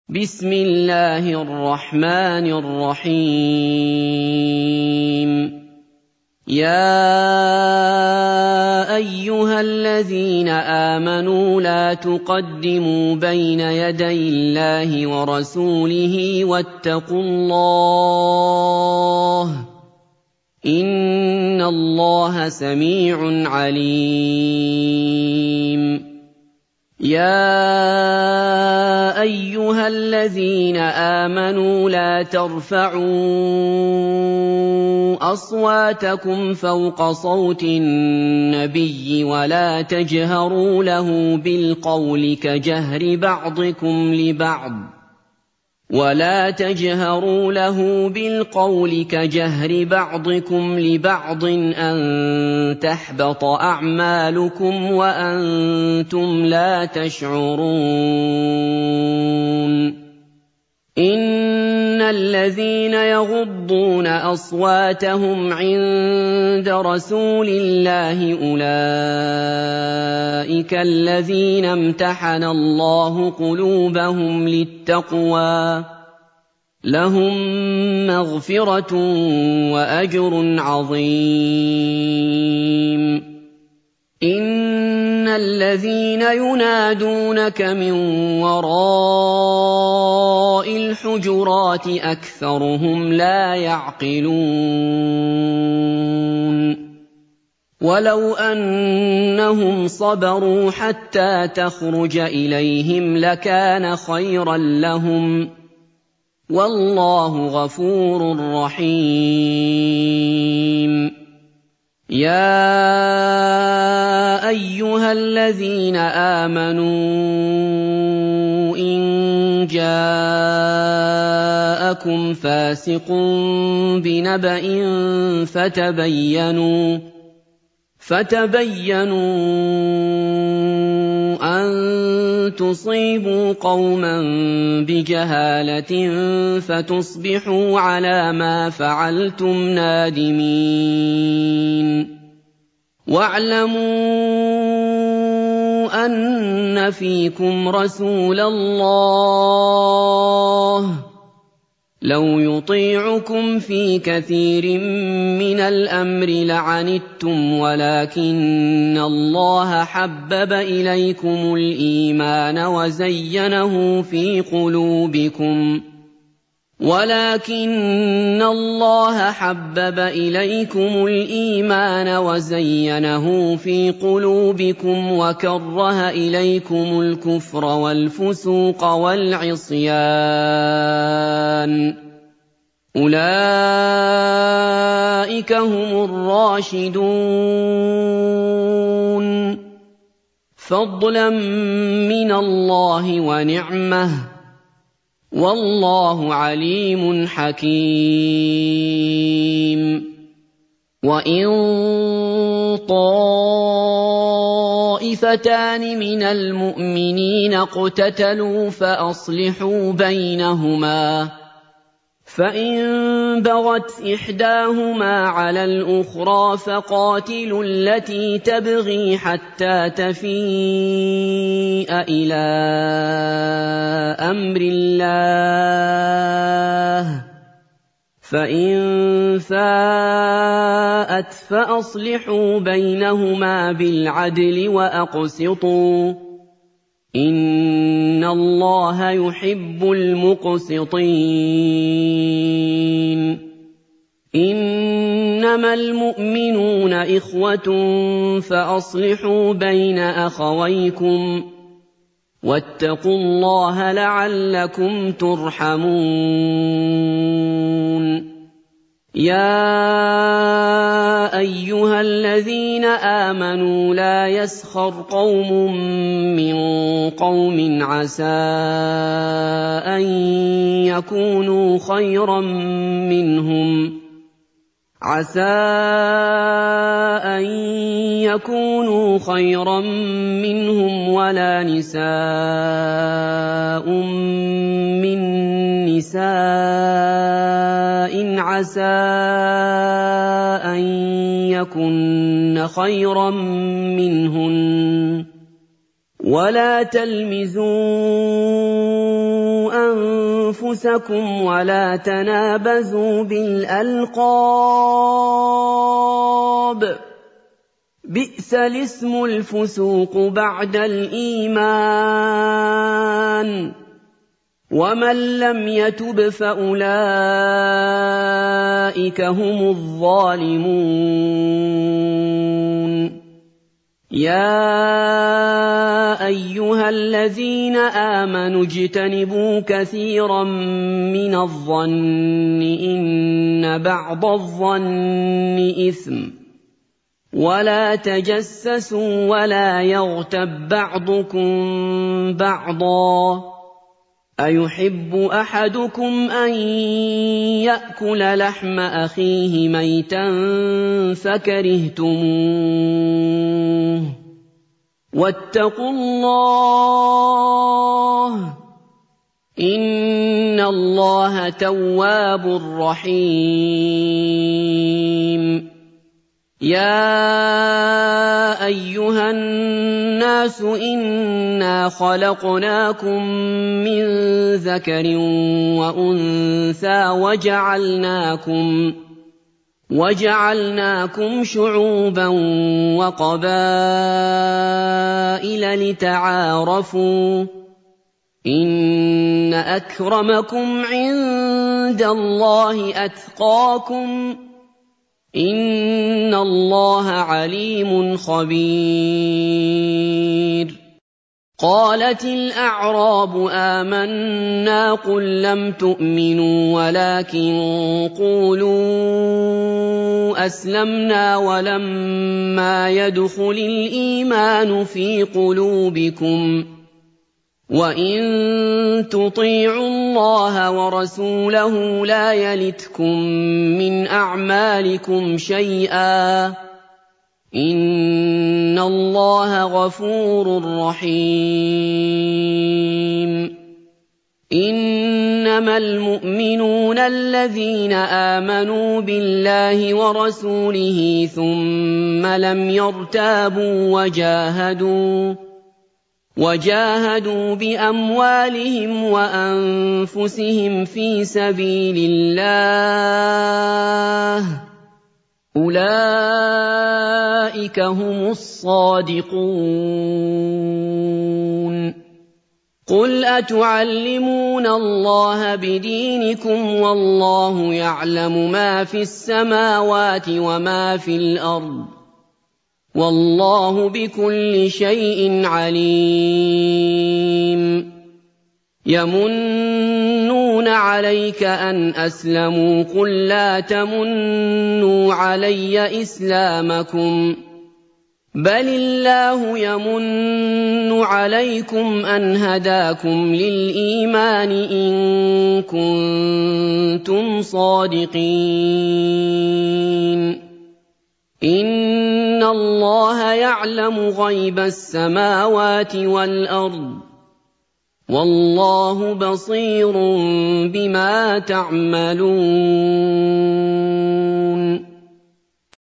بسم الله الرحمن الرحيم. يا أيها الذين آمنوا لا تقدموا بين يدي الله ورسوله واتقوا الله إن الله سميع عليم. يا أيها الذين آمنوا لا ترفعوا أصواتكم فوق صوت النبي ولا تجهروا له بالقول كجهر بعضكم لبعض أن تحبط أعمالكم وأنتم لا تشعرون. إن الذين يغضون أصواتهم عند رسول الله أولئك الذين امتحن الله قلوبهم للتقوى لهم مغفرة وأجر عظيم. إن الذين ينادونك من وراء الحجرات أكثرهم لا يعقلون. ولو أنهم صبروا حتى تخرج إليهم لكان خيرا لهم والله غفور رحيم. يا أيها الذين آمنوا إن جاءكم فاسق بنبأ فتبينوا أن تصيبوا قوما بجهالة فتصبحوا على ما فعلتم نادمين. واعلموا أن فيكم رسول الله لو يطيعكم في كثير من الأمر لعنتم ولكن الله حبب إليكم الإيمان وزينه في قلوبكم وكره إليكم الكفر والفسوق والعصيان أولئك هم الراشدون فضلا من الله ونعمه والله عليم حكيم. وإن طائفتان من المؤمنين اقتتلوا فأصلحوا بينهما فإن بغت إحداهما على الأخرى فقاتلوا التي تبغي حتى تفيء إلى أمر الله فإن فاءت فأصلحوا بينهما بالعدل وأقسطوا إن الله يحب المقسطين. إنما المؤمنون إخوة فأصلحوا بين أخويكم واتقوا الله لعلكم ترحمون. يا أيها الذين آمنوا لا يسخر قوم من قوم عسى أن يكونوا خيرا منهم ولا نساء من نساء عسى أن يكن خيرا منهن ولا تلمزوا أنفسكم ولا تنابزوا بالألقاب بئس الاسم الفسوق بعد الإيمان ومن لم يتب فأولئك هم الظالمون يا أيها الذين آمنوا اجتنبوا كثيرا من الظن إن بعض الظن إثم ولا تجسسوا ولا يغتب بعضكم بعضا أيحب أحدكم أن يأكل لحم أخيه ميتا فكرهتموه واتقوا الله إن الله تواب رحيم يا أيها الناس إنا خلقناكم من ذكر وأنثى وجعلناكم شعوبا وقبائل لتعارفوا إن أكرمكم عند الله أتقاكم إن الله عليم خبير قالت الأعراب آمنا قل لم تؤمنوا ولكن قولوا أسلمنا ولما يدخل الإيمان في قلوبكم وإن تطيعوا الله ورسوله لا يلتكم من أعمالكم شيئا إن الله غفور رحيم إنما المؤمنون الذين آمنوا بالله ورسوله ثم لم يرتابوا وجاهدوا بأموالهم وأنفسهم في سبيل الله أولئك هم الصادقون قل أتعلمون الله بدينكم والله يعلم ما في السماوات وما في الأرض والله بكل شيء عليم يمنون عليك أن أسلموا قل لا تمنوا علي إسلامكم بل الله يمن عليكم أن هداكم للإيمان إن كنتم صادقين إن الله يعلم غيب السماوات والأرض والله بصير بما تعملون